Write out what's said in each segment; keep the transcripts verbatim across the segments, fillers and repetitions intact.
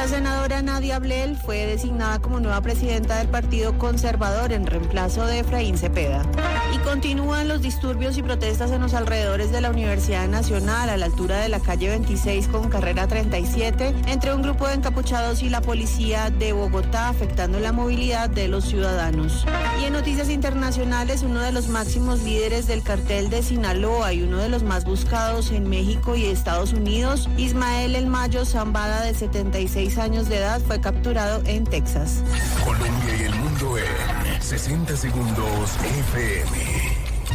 La senadora Nadia Blel fue designada como nueva presidenta del Partido Conservador en reemplazo de Efraín Cepeda. Y continúan los disturbios y protestas en los alrededores de la Universidad Nacional, a la altura de la calle veintiséis con carrera treinta y siete, entre un grupo de encapuchados y la policía de Bogotá, afectando la movilidad de los ciudadanos. Y en noticias internacionales, uno de los máximos líderes del cartel de Sinaloa y uno de los más buscados en México y Estados Unidos, Ismael El Mayo Zambada, de setenta y seis años de edad, fue capturado en Texas. Colombia y el mundo en sesenta segundos F M.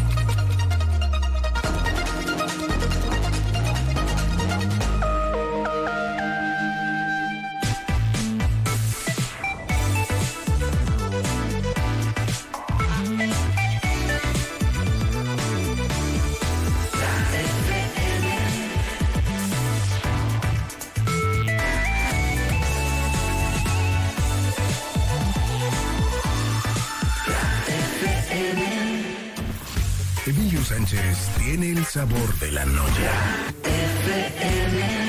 Emilio Sánchez tiene el sabor de la noche. F M.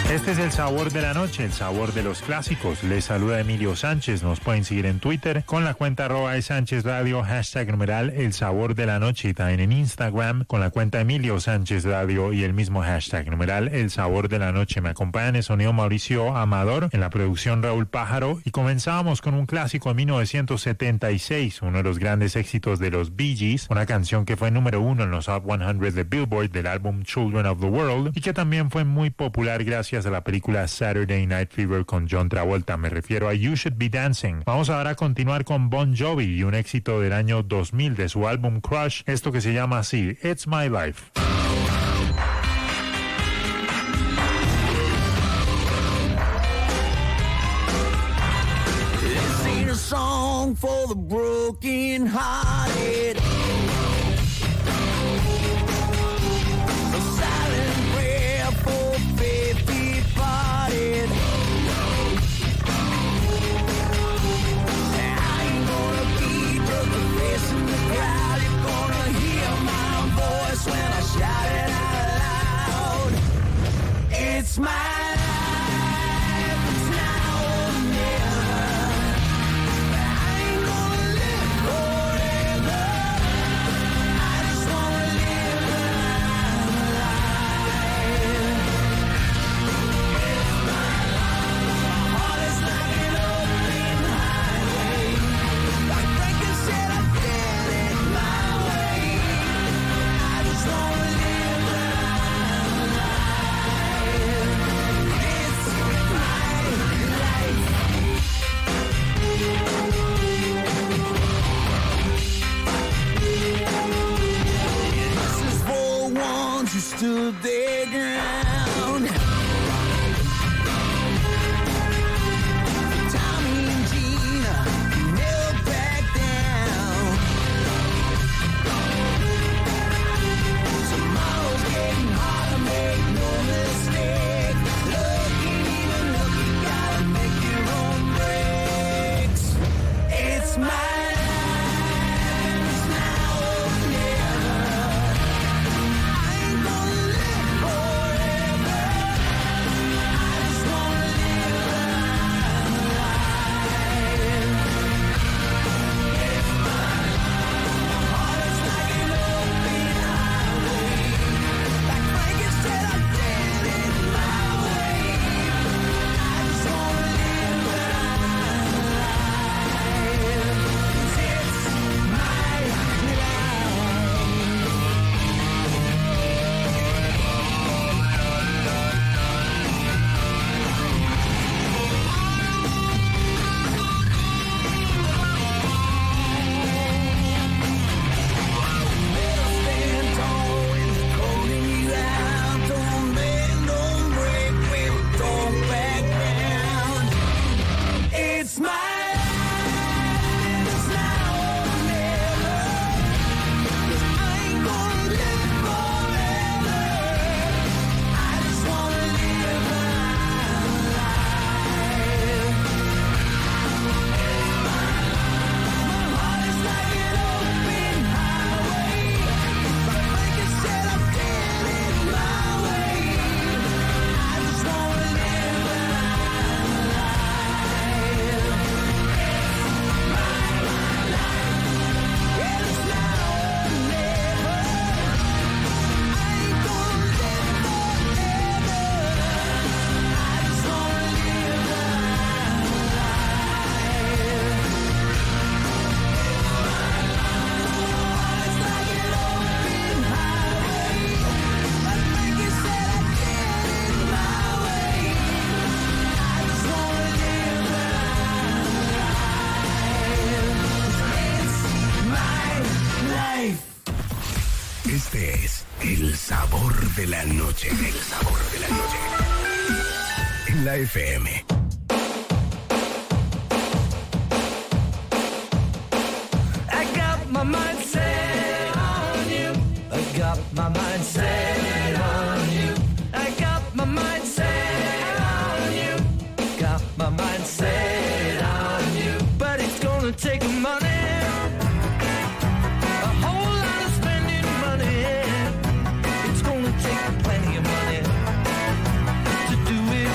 Este es el sabor de la noche, el sabor de los clásicos. Les saluda Emilio Sánchez. Nos pueden seguir en Twitter con la cuenta arroba de Sánchez Radio, hashtag numeral el sabor de la noche, y también en Instagram con la cuenta Emilio Sánchez Radio y el mismo hashtag numeral el sabor de la noche. Me acompaña en el sonido Mauricio Amador, en la producción Raúl Pájaro, y comenzábamos con un clásico de mil novecientos setenta y seis, uno de los grandes éxitos de los Bee Gees, una canción que fue número uno en los Hot cien de Billboard del álbum Children of the World y que también fue muy popular gracias a la película Saturday Night Fever con John Travolta. Me refiero a You Should Be Dancing. Vamos ahora a continuar con Bon Jovi y un éxito del año dos mil de su álbum Crush, esto que se llama así, It's My Life. This ain't a song for the broken hearted. It's my life, it's now or never. I ain't gonna live forever. I just wanna live my life. It's my life. My heart is like an open highway. Like Franklin said, I did it my way. I just wanna live. Who stood their ground. Tommy and Gina never back down. Tomorrow's getting harder, make no mistake. Lucky, even look, you gotta make your own breaks. It's my Este es el sabor de la noche. El sabor de la noche. En la F M. I got my mind set on you. I got my mind set on you. I got my mind set on you. Got my mind set on you. But it's gonna take money. Plenty of money to do it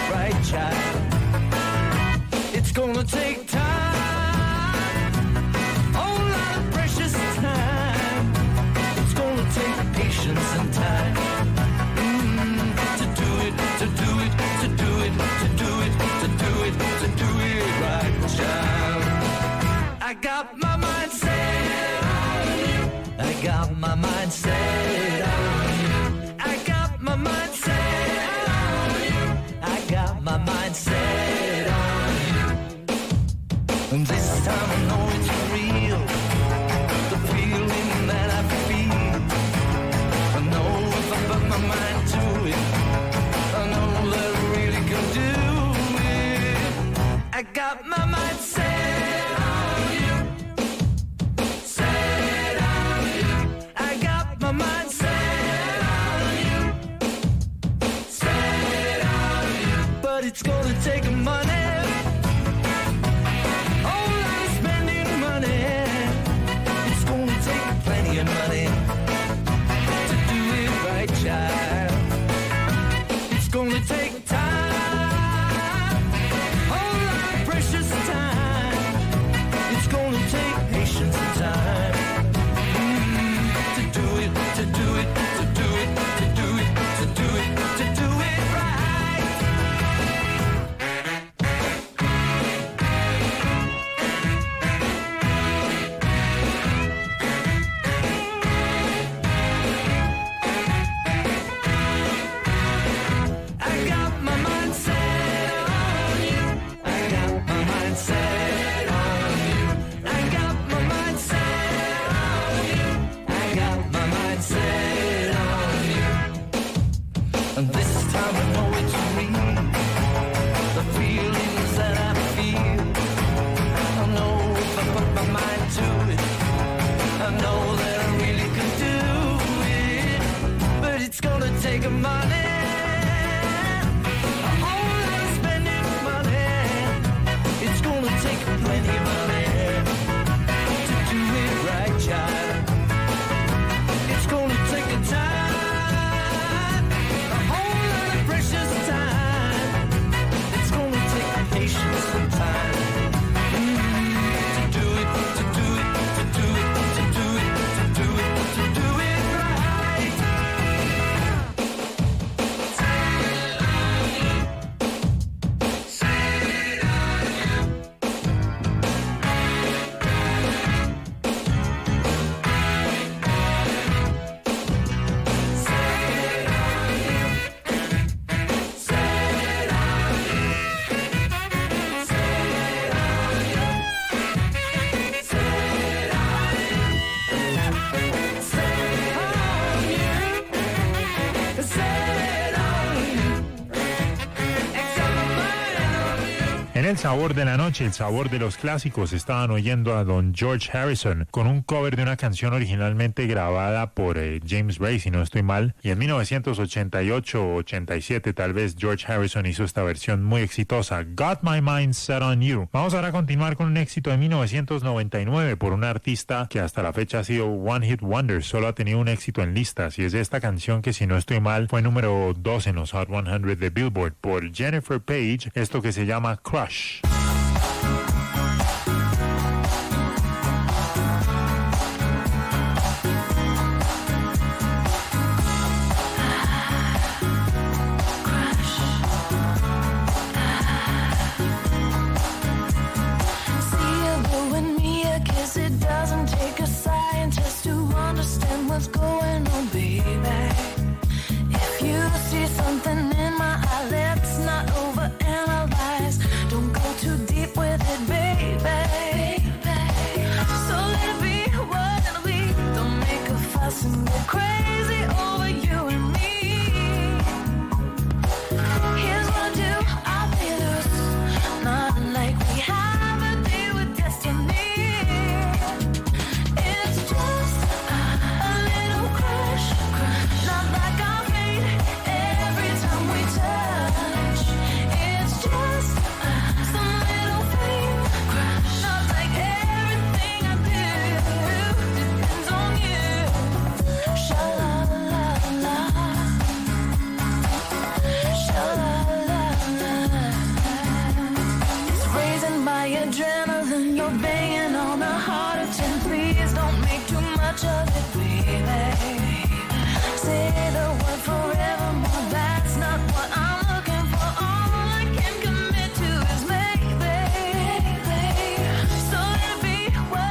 got my mind set on you. I got my mind set on you. I got my mind set on you. I got my mind set on you. And this time I know it's real. The feeling that I feel. I know if I put my mind to it, I know that I really can do it. I got my mind set on you. Set on you. I got my mind set on you. Set on you. But it's gonna take money. Money to do it right, child. It's gonna take time, whole lot of precious time. It's gonna take patience and time mm, to do it, to do it, to do it, to do it, to do it, to do it right. Take money, a whole lot of spending money. It's gonna take plenty of money to do it right, child. It's gonna take a time, a whole lot of precious time. It's gonna take patience and time mm, to do it, to do it, to do it, to do it, to do it, to do it right. En el sabor de la noche, el sabor de los clásicos, estaban oyendo a don George Harrison con un cover de una canción originalmente grabada por eh, James Ray, si no estoy mal, y en mil novecientos ochenta y ocho o ochenta y siete tal vez George Harrison hizo esta versión muy exitosa, Got My Mind Set on You. Vamos ahora a continuar con un éxito de mil novecientos noventa y nueve por un artista que hasta la fecha ha sido One Hit Wonder, solo ha tenido un éxito en listas, y es esta canción que, si no estoy mal, fue número dos en los Hot cien de Billboard, por Jennifer Page, esto que se llama Crush. What's going on, baby? If you see something in my eye, let's not overanalyze. Don't go too deep with it, baby. So let it be what it'll be. Don't make a fuss and go crazy over you and me. Here's what I'll do, I'll be loose. Not like we have a deal with destiny. It's just a little crush, not like our fate every time we touch. It's just some little thing, not like everything I do depends on you. Sha la la la, sha la la la. It's raising my adrenaline, you're banging on the heart of ten. Please don't make too much of it, baby. Say the word forevermore, that's not what I'm looking for. All I can commit to is maybe. So let it be what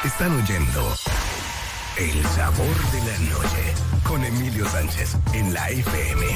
Están oyendo El Sabor de la Noche con Emilio Sánchez en la F M.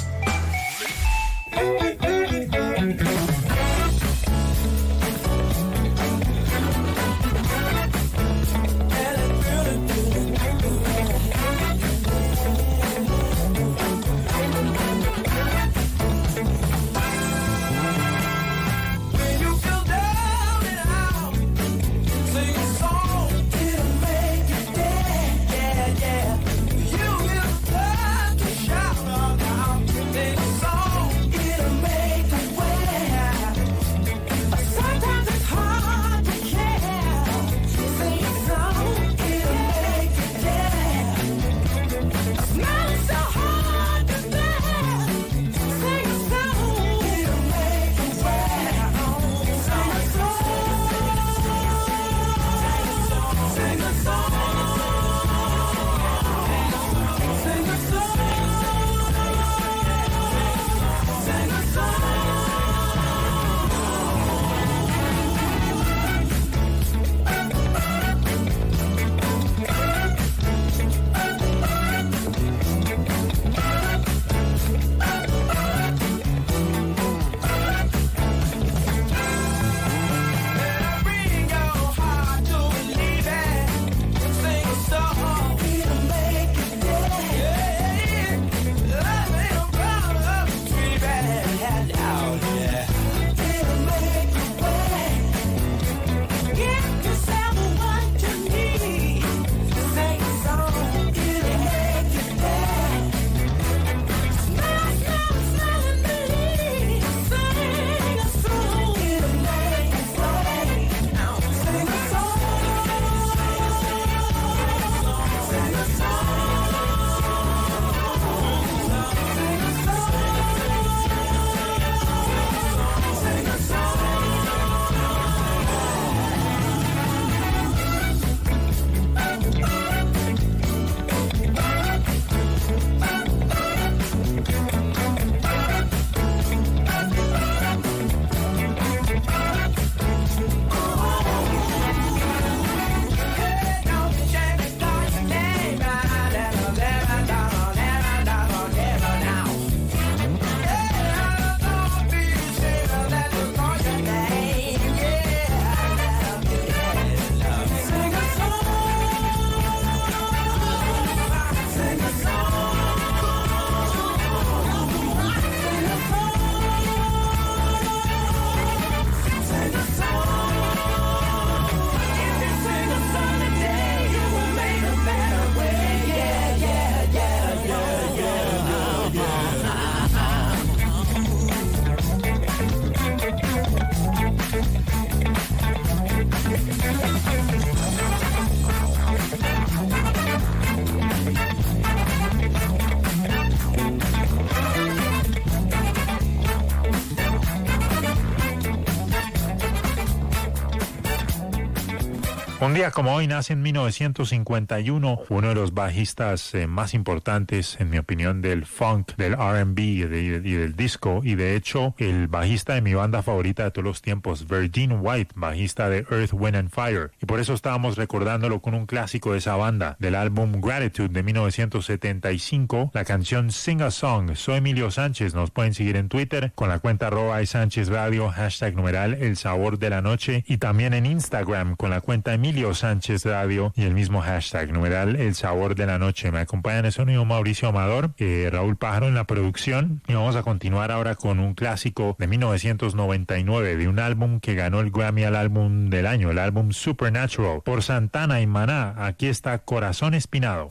Un día como hoy nace en mil novecientos cincuenta y uno uno de los bajistas eh, más importantes, en mi opinión, del funk, del R and B y, de, y del disco, y de hecho el bajista de mi banda favorita de todos los tiempos, Verdine White, bajista de Earth, Wind and Fire, y por eso estábamos recordándolo con un clásico de esa banda, del álbum Gratitude de mil novecientos setenta y cinco, la canción Sing a Song. Soy Emilio Sánchez, nos pueden seguir en Twitter con la cuenta arroba Sánchez Radio, hashtag numeral El Sabor de la Noche, y también en Instagram con la cuenta Emilio Sánchez Radio y el mismo hashtag numeral El Sabor de la Noche. Me acompaña en el sonido Mauricio Amador, eh, Raúl Pájaro en la producción, y vamos a continuar ahora con un clásico de mil novecientos noventa y nueve, de un álbum que ganó el Grammy al álbum del año, el álbum Supernatural, por Santana y Maná. Aquí está Corazón Espinado.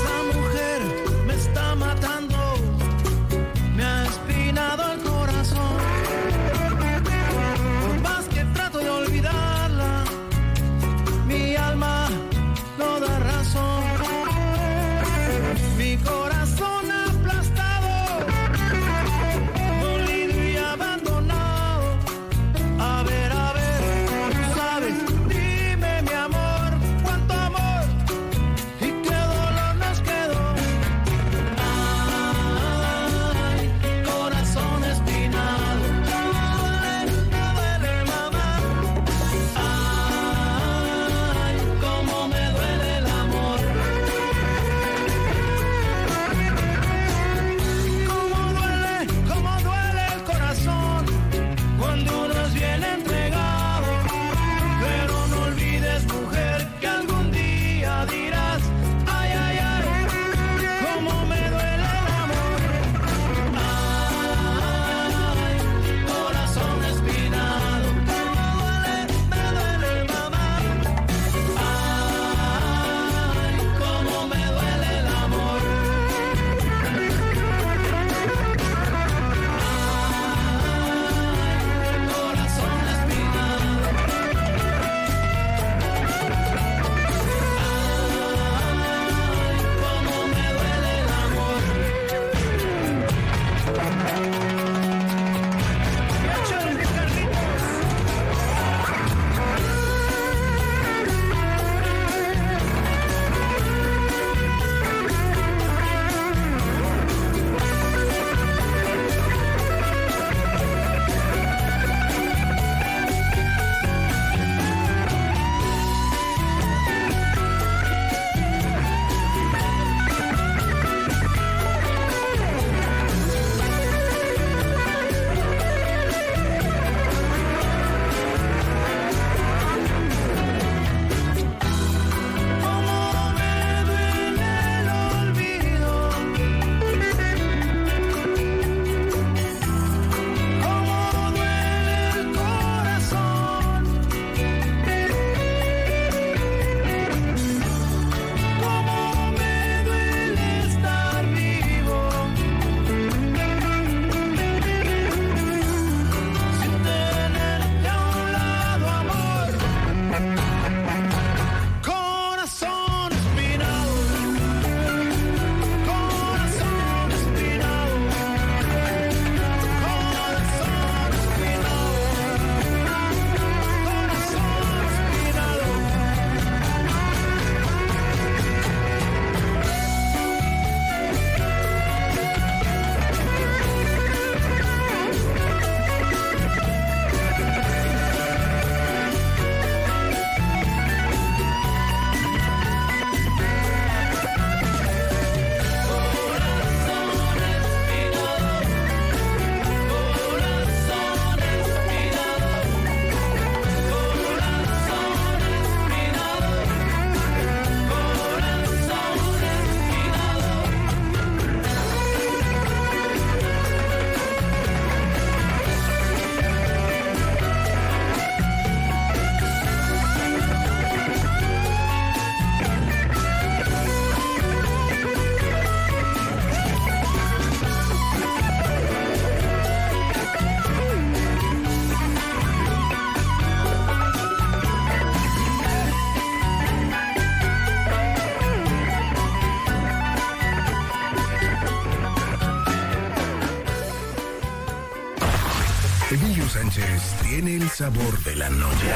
Me ha espinado el corazón. Emilio Sánchez tiene el sabor de la noche.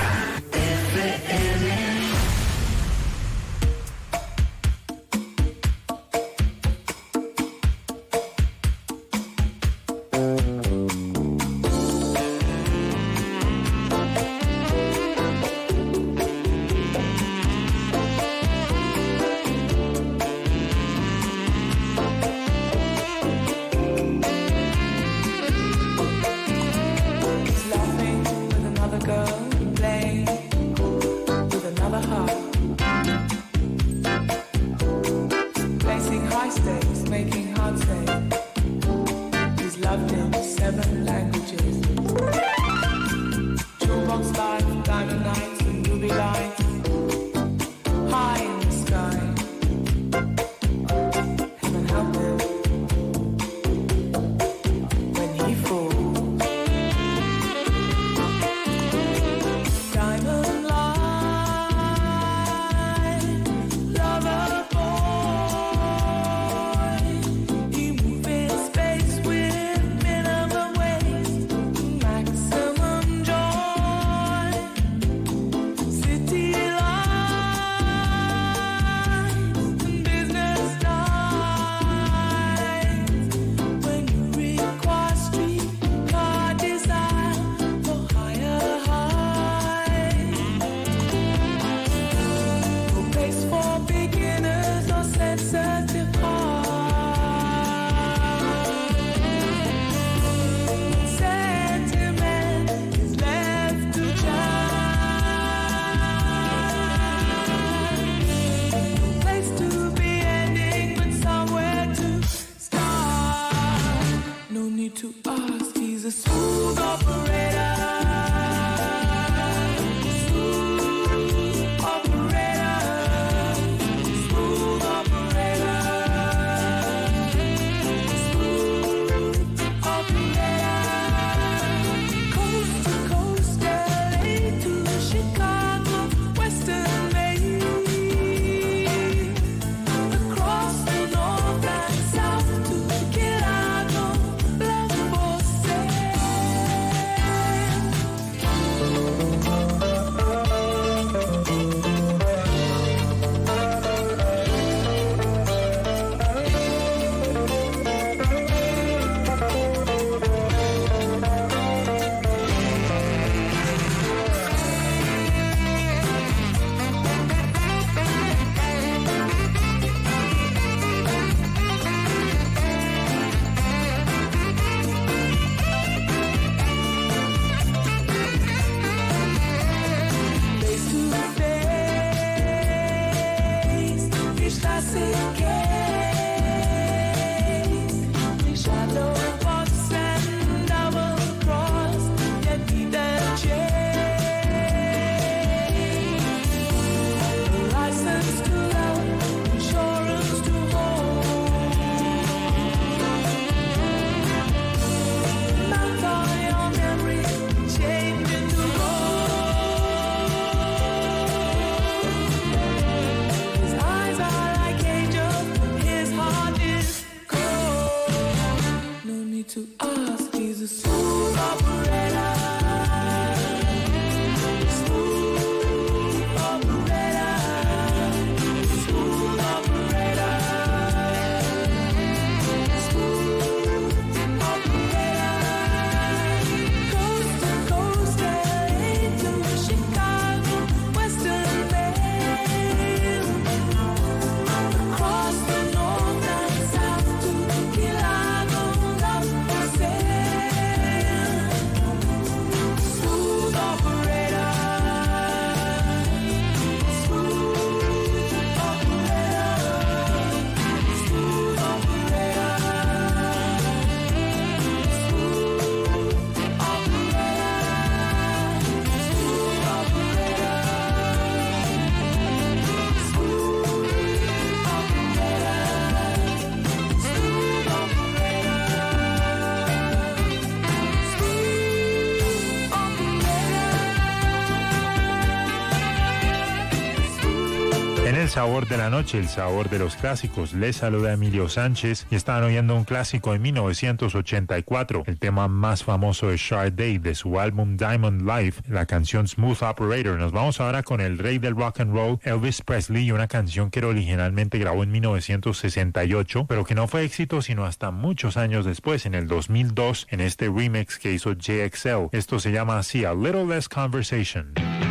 sabor de la noche, el sabor de los clásicos. Les saluda Emilio Sánchez y estaban oyendo un clásico de mil novecientos ochenta y cuatro, el tema más famoso de Sade de su álbum Diamond Life, la canción Smooth Operator. Nos vamos ahora con el rey del rock and roll, Elvis Presley, y una canción que originalmente grabó en mil novecientos sesenta y ocho, pero que no fue éxito sino hasta muchos años después, en el dos mil dos, en este remix que hizo J X L. Esto se llama así, A Little Less Conversation.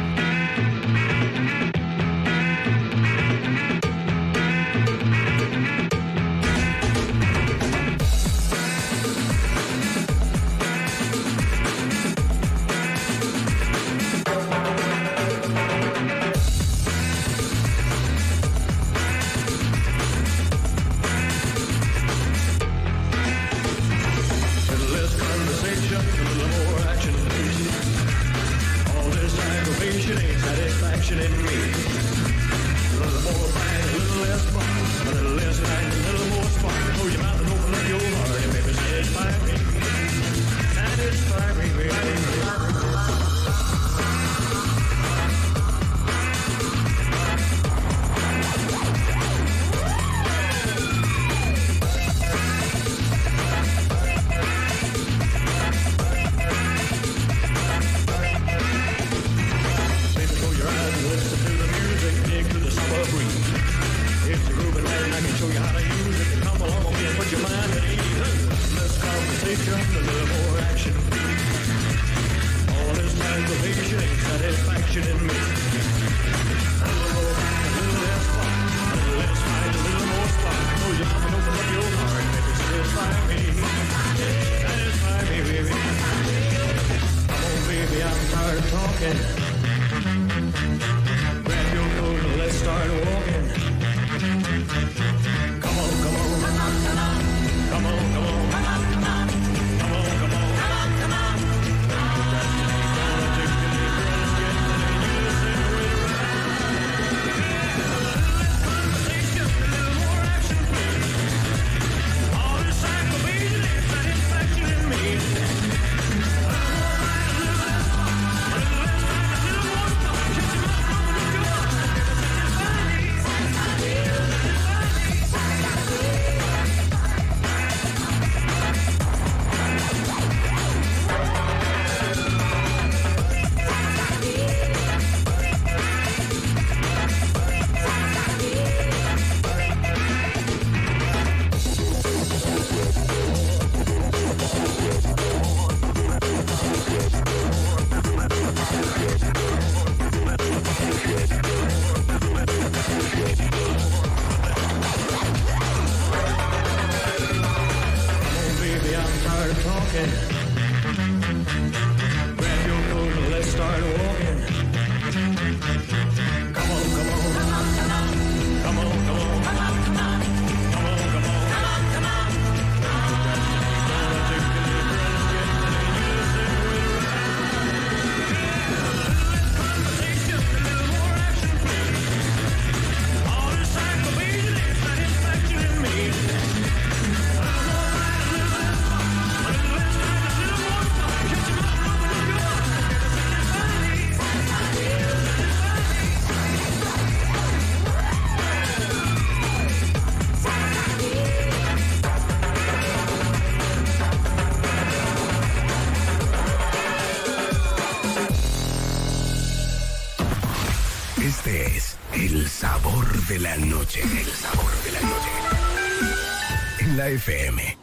Este es el sabor de la noche. El sabor de la noche. En la F M.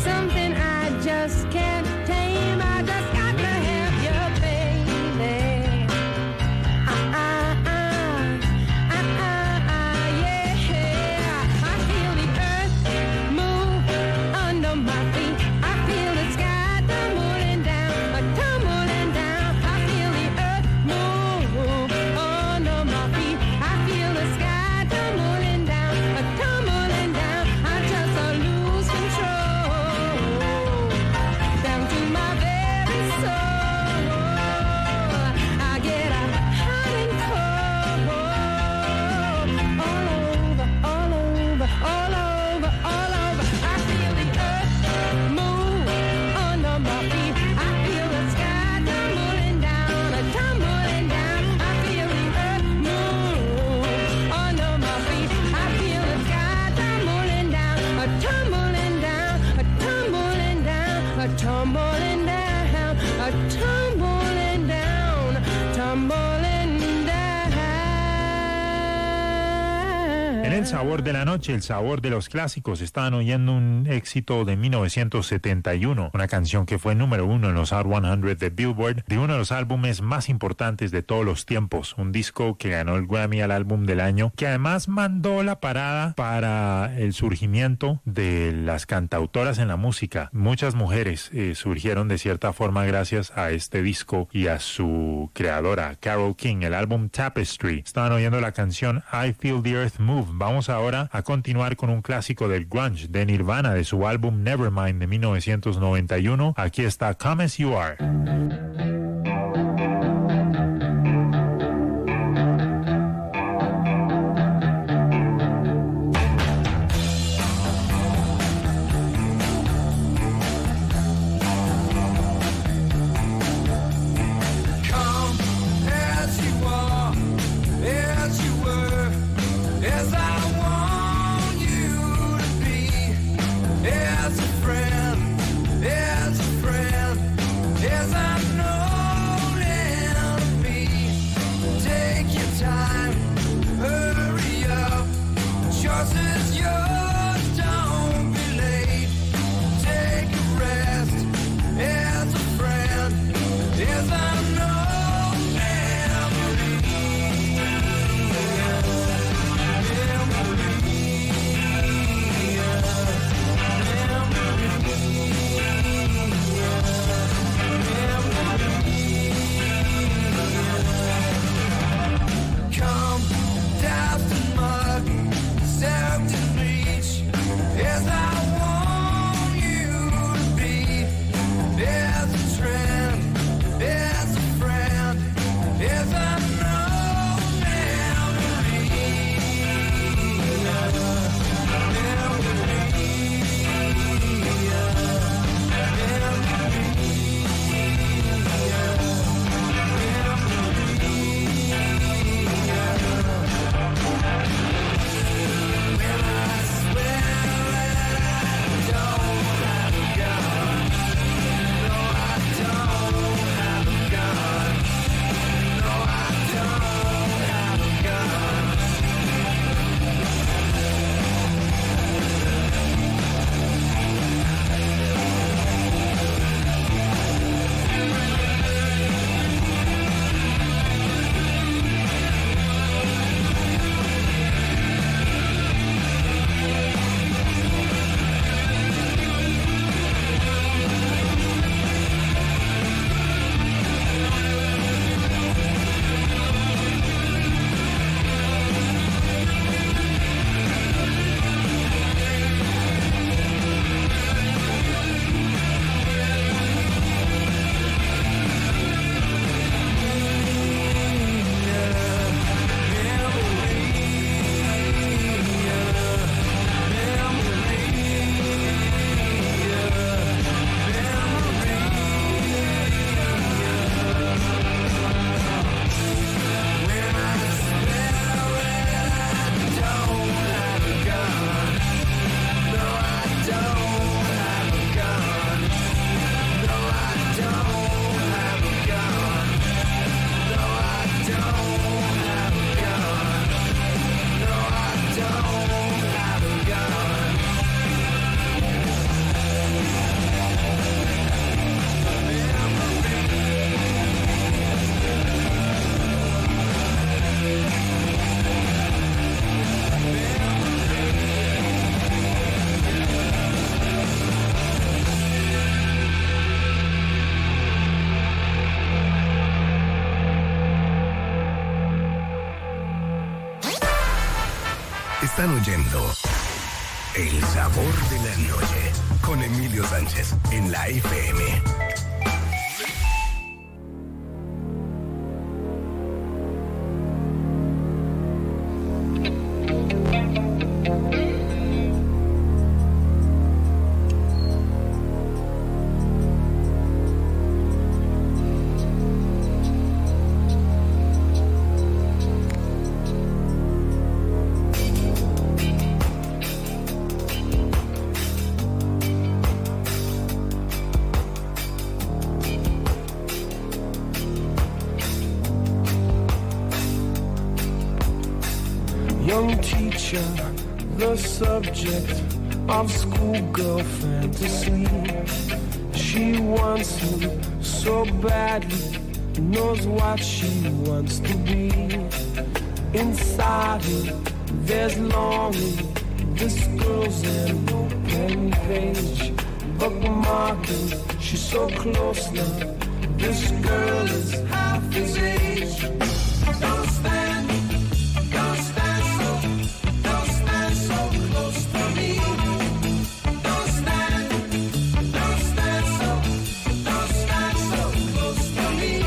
something I just can't tame. I just got to have you, baby. Ah, ah, ah, ah, ah, ah, yeah. I feel the earth move under my feet. I feel the sky tumbling down, uh, tumbling down. I feel the earth move under my feet. I feel the sky tumbling down, uh, tumbling down. I just uh, lose control down to my very soul. I get a hot and cold all over, all over, all over, all over. I feel the earth move under my feet. I feel the sky tumbling down, uh, tumbling down. I feel the earth move under my feet. I feel the sky tumbling down, uh, tumbling down, uh, tumbling down, uh, tumbling down, uh, tumbling down, tumbling down. En el sabor de la noche, el sabor de los clásicos, estaban oyendo un éxito de mil novecientos setenta y uno, una canción que fue número uno en los Hot cien de Billboard, de uno de los álbumes más importantes de todos los tiempos, un disco que ganó el Grammy al álbum del año, que además mandó la parada para el surgimiento de las cantautoras en la música. Muchas mujeres eh, surgieron de cierta forma gracias a este disco y a su creadora, Carole King. El álbum Tapestry. Estaban oyendo la canción I Feel the Earth Move. Vamos ahora a continuar con un clásico del grunge de Nirvana, de su álbum Nevermind de mil novecientos noventa y uno. Aquí está Come As You Are. Come as you are, as you were, as I want you to be, as a friend, as a friend, as I know Están oyendo El Sabor de la Noche con Emilio Sánchez en la F M. Young teacher, the subject of schoolgirl fantasy. She wants him so badly, knows what she wants to be. Inside her, there's longing. This girl's an open page, bookmarking. She's so close now. This girl is half his age. Don't stand, don't stand so, don't stand so close to me. Don't stand, don't stand so, don't stand so close to me.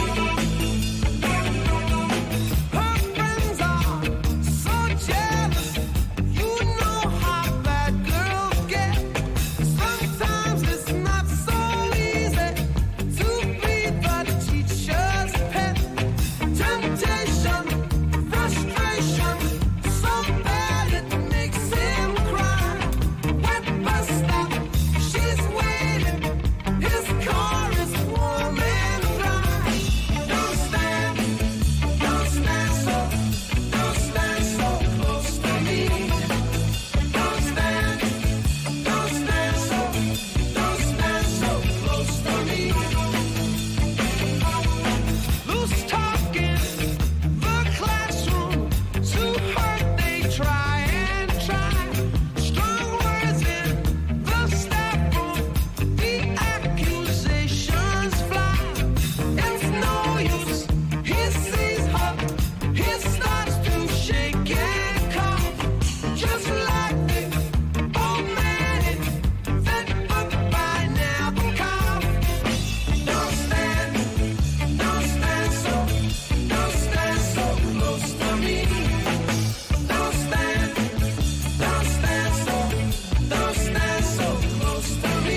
Her friends are so jealous. You know how bad girls get. Sometimes it's not so easy to be the teacher's pet. Temptation, frustration, so bad it makes him cry. Wet bus stop, she's waiting. His car is warm and dry. Don't stand, don't stand so, don't stand so close to me. Don't stand, don't stand so, don't stand so close to me. Loose talking, the classroom, to hurt they try and try. Strong words in the staff room, the accusations fly. It's no use, he sees her, he starts to shake and cough. Just like the old man in that book by Nabokov. Don't stand, don't stand so, don't stand so close to me. Don't stand, don't stand so, don't stand so close to me.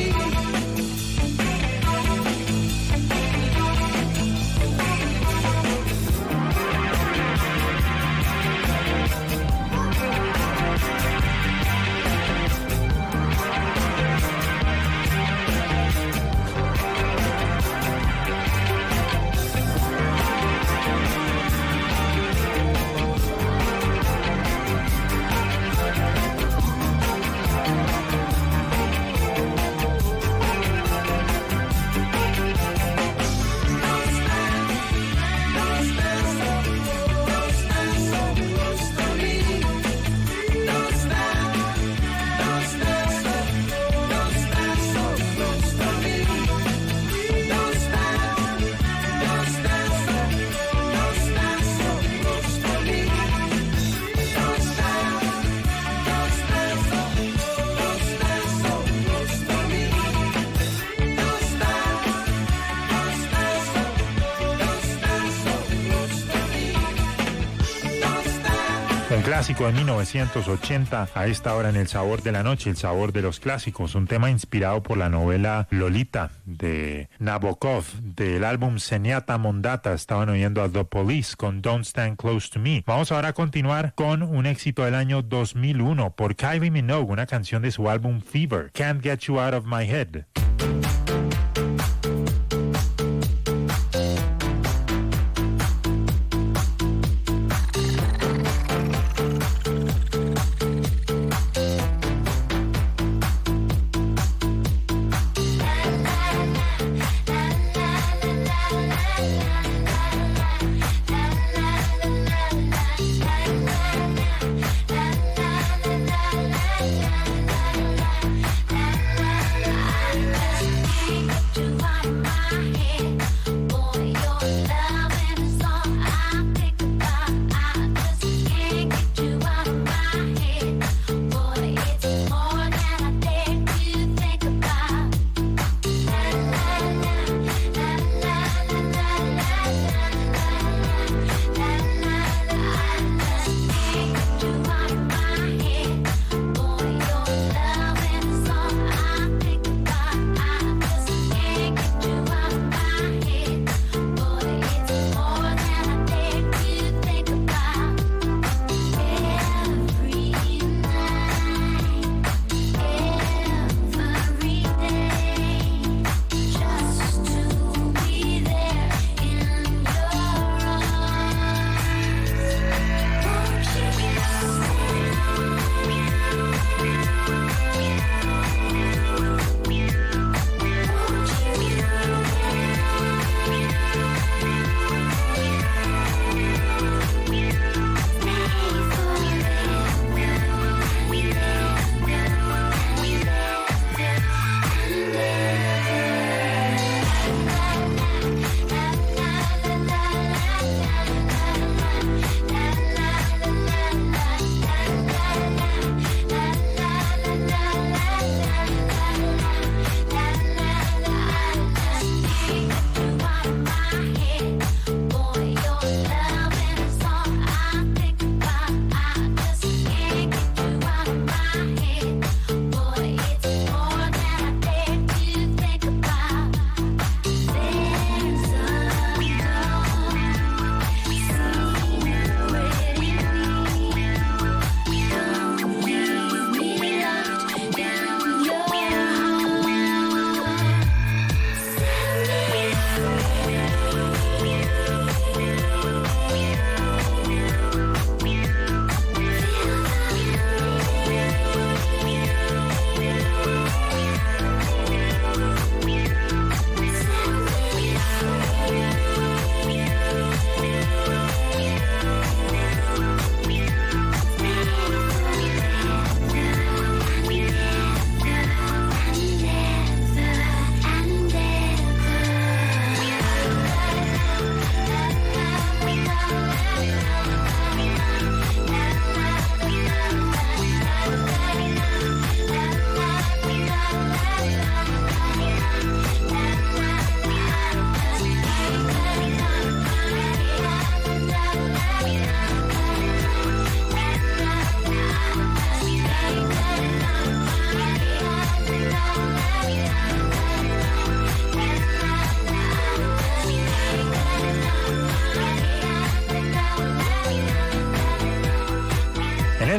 Un clásico de mil novecientos ochenta, a esta hora en El Sabor de la Noche, el sabor de los clásicos, un tema inspirado por la novela Lolita de Nabokov, del álbum Zenyatta Mondatta. Estaban oyendo a The Police con Don't Stand Close to Me. Vamos ahora a continuar con un éxito del año dos mil uno por Kylie Minogue, una canción de su álbum Fever, Can't Get You Out of My Head. La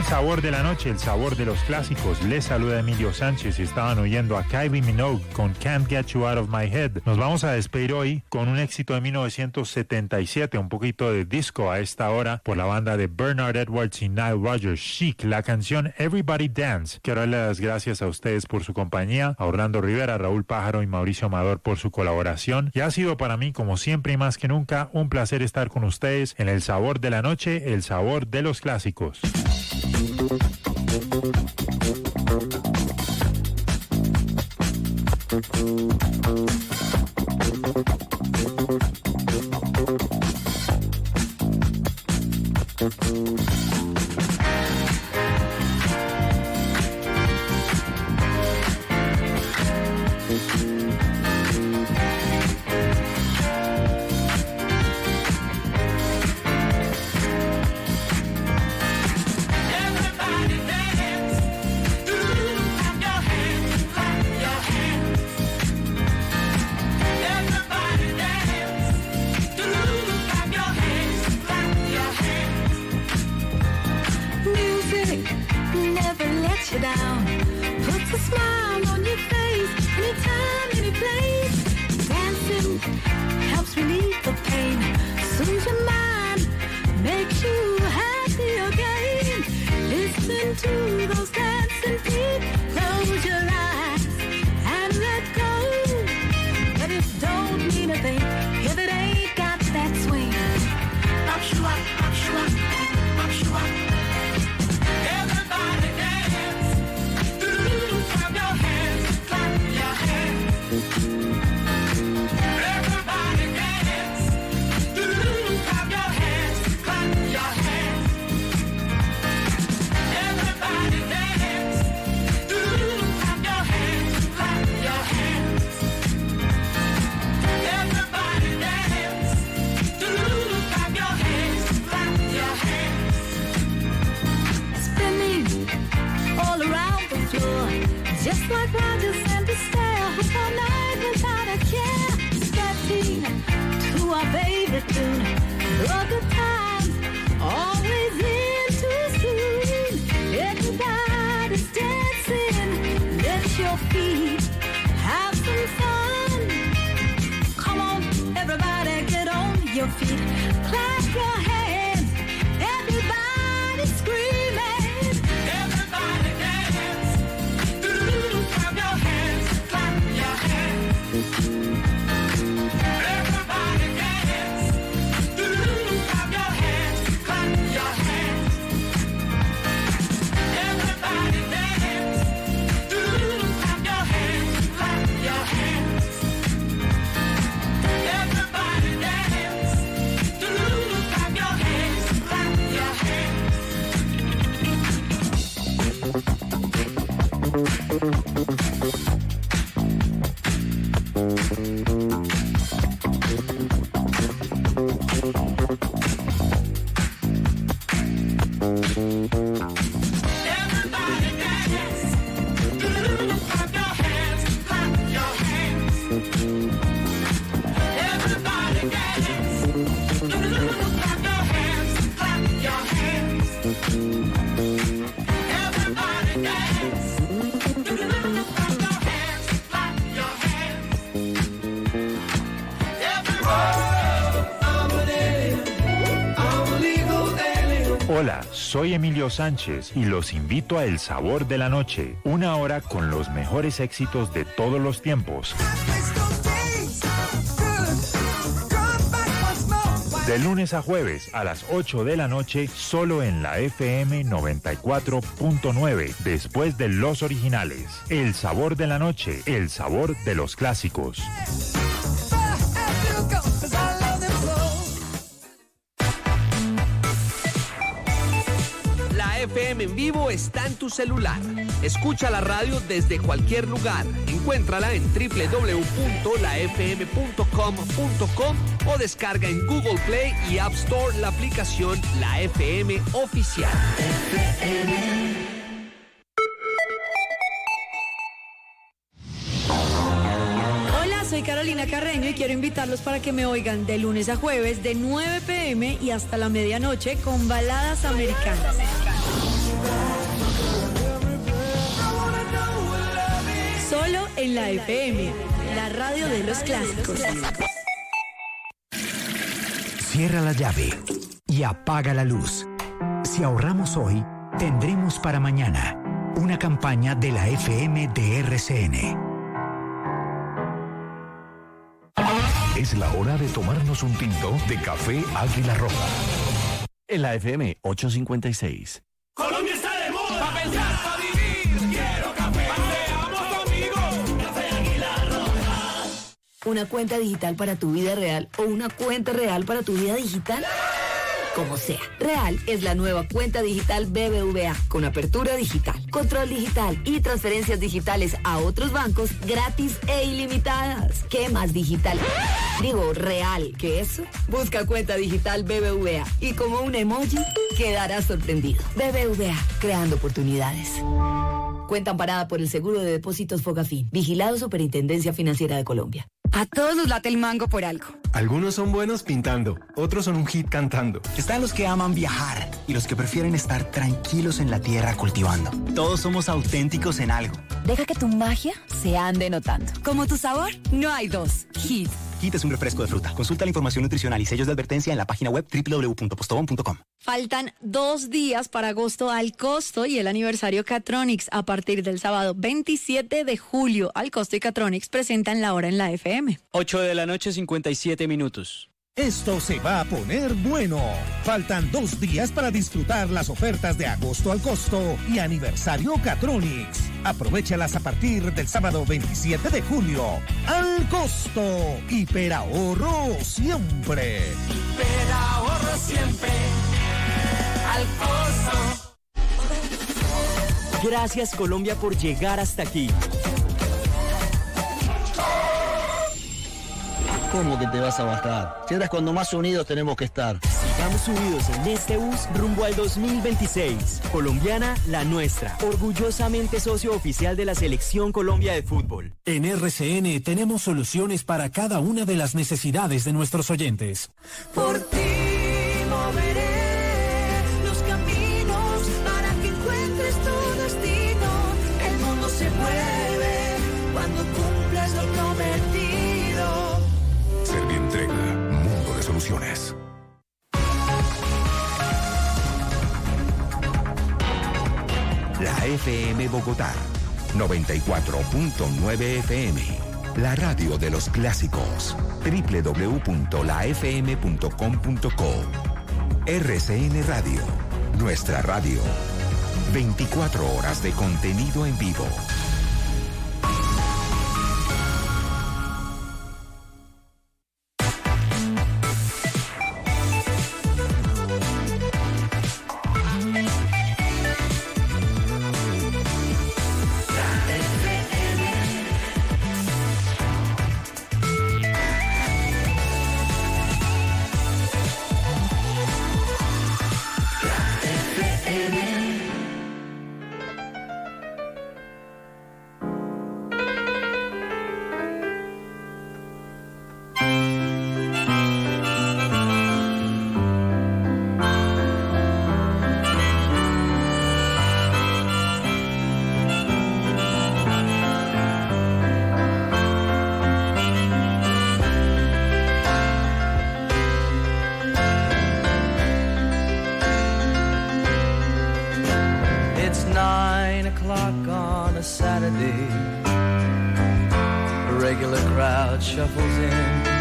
sabor de la noche, el sabor de los clásicos. Les saluda Emilio Sánchez y estaban oyendo a Kylie Minogue con Can't Get You Out of My Head. Nos vamos a despedir hoy con un éxito de mil novecientos setenta y siete, un poquito de disco a esta hora por la banda de Bernard Edwards y Nile Rodgers, Chic, la canción Everybody Dance. Quiero darle las gracias a ustedes por su compañía, a Orlando Rivera, Raúl Pájaro y Mauricio Amador por su colaboración. Y ha sido para mí, como siempre y más que nunca, un placer estar con ustedes en el sabor de la noche, el sabor de los clásicos. Everybody dance, ooh, clap your hands, clap your hands. Everybody dance, ooh, clap your hands, clap your hands. Music never lets you down. Puts a smile on your face anytime, any place. Dancing helps relieve the pain. Soothes your mind, makes you happy again. Listen to those dancing feet. Close your eyes and let go. But it don't mean a thing if it ain't got that swing. Rock you up, rock you up, rock you up. Everybody dance, ooh, clap your hands, clap your hands. Everybody dance, ooh, clap your hands, clap your hands. Everybody dance, ooh, clap your hands, clap your hands. Everybody dance, ooh, clap your hands, clap your hands. Spinning all around the floor, just like Rogers and Astaire, who all night without a care. Stepping to our favorite tune, the good times always in too soon. Everybody's dancing, let your feet have some fun. Come on, everybody, get on your feet, clap your hands, everybody screaming. Everybody dance, ooh, clap your hands, clap your hands. Everybody dance, ooh, clap your hands, clap your hands. Everybody dance, ooh, clap your hands, clap your hands. Everybody dance, ooh, clap your hands, clap your hands. Everybody dance, ooh, clap your hands, clap your hands. Everybody dance, ooh, clap your hands, clap your hands. Everybody dance, ooh, clap your hands, clap your hands. Hola, soy Emilio Sánchez y los invito a El Sabor de la Noche, una hora con los mejores éxitos de todos los tiempos. De lunes a jueves a las ocho de la noche, solo en la F M noventa y cuatro punto nueve, después de los originales. El Sabor de la Noche, el sabor de los clásicos. La F M en vivo está en tu celular. Escucha la radio desde cualquier lugar. Encuéntrala en doble u doble u doble u punto la f m punto com punto com o descarga en Google Play y App Store la aplicación La F M Oficial. Hola, soy Carolina Carreño y quiero invitarlos para que me oigan de lunes a jueves de nueve p m y hasta la medianoche con baladas americanas. en la F M, la radio de los clásicos. Cierra la llave y apaga la luz. Si ahorramos hoy, tendremos para mañana. Una campaña de la F M de R C N. Es la hora de tomarnos un tinto de café Águila Roja. En la F M ochocientos cincuenta y seis. Colombia está de moda. Pa' pensar, pa' vivir. Quiero café. Paseamos amigos. Café Águila Roja. ¿Una cuenta digital para tu vida real o una cuenta real para tu vida digital? Como sea, Real es la nueva cuenta digital B B V A con apertura digital, control digital y transferencias digitales a otros bancos gratis e ilimitadas. ¿Qué más digital? Digo, real que eso. Busca cuenta digital B B V A y como un emoji quedarás sorprendido. B B V A, creando oportunidades. Cuenta amparada por el Seguro de Depósitos Fogafín. Vigilado Superintendencia Financiera de Colombia. A todos nos late el mango por algo. Algunos son buenos pintando, otros son un hit cantando. Están los que aman viajar y los que prefieren estar tranquilos en la tierra cultivando. Todos somos auténticos en algo. Deja que tu magia se ande notando. Como tu sabor, no hay dos. Hit. Hit es un refresco de fruta. Consulta la información nutricional y sellos de advertencia en la página web doble u doble u doble u punto postobón punto com. Faltan dos días para agosto al costo y el aniversario Catronics. A partir del sábado veintisiete de julio, al costo y Catronics presentan la hora en la F M. ocho de la noche, cincuenta y siete minutos. Esto se va a poner bueno. Faltan dos días para disfrutar las ofertas de agosto al costo y aniversario Catronics. Aprovéchalas a partir del sábado veintisiete de julio. Al costo. Hiperahorro siempre. Hiperahorro siempre. Al costo. Gracias, Colombia, por llegar hasta aquí. ¿Cómo que te vas a bajar? Si eres cuando más unidos tenemos que estar. Sigamos unidos en este bus rumbo al dos mil veintiséis. Colombiana, la nuestra. Orgullosamente socio oficial de la Selección Colombia de Fútbol. En R C N tenemos soluciones para cada una de las necesidades de nuestros oyentes. Por ti moveré los caminos para que encuentres tu destino. El mundo se mueve cuando cumples lo prometido. Servientrega, mundo de soluciones. La F M Bogotá, noventa y cuatro punto nueve F M. La radio de los clásicos. doble u doble u doble u punto la f m punto com punto co. R C N Radio, nuestra radio. veinticuatro horas de contenido en vivo. Saturday, a regular crowd shuffles in.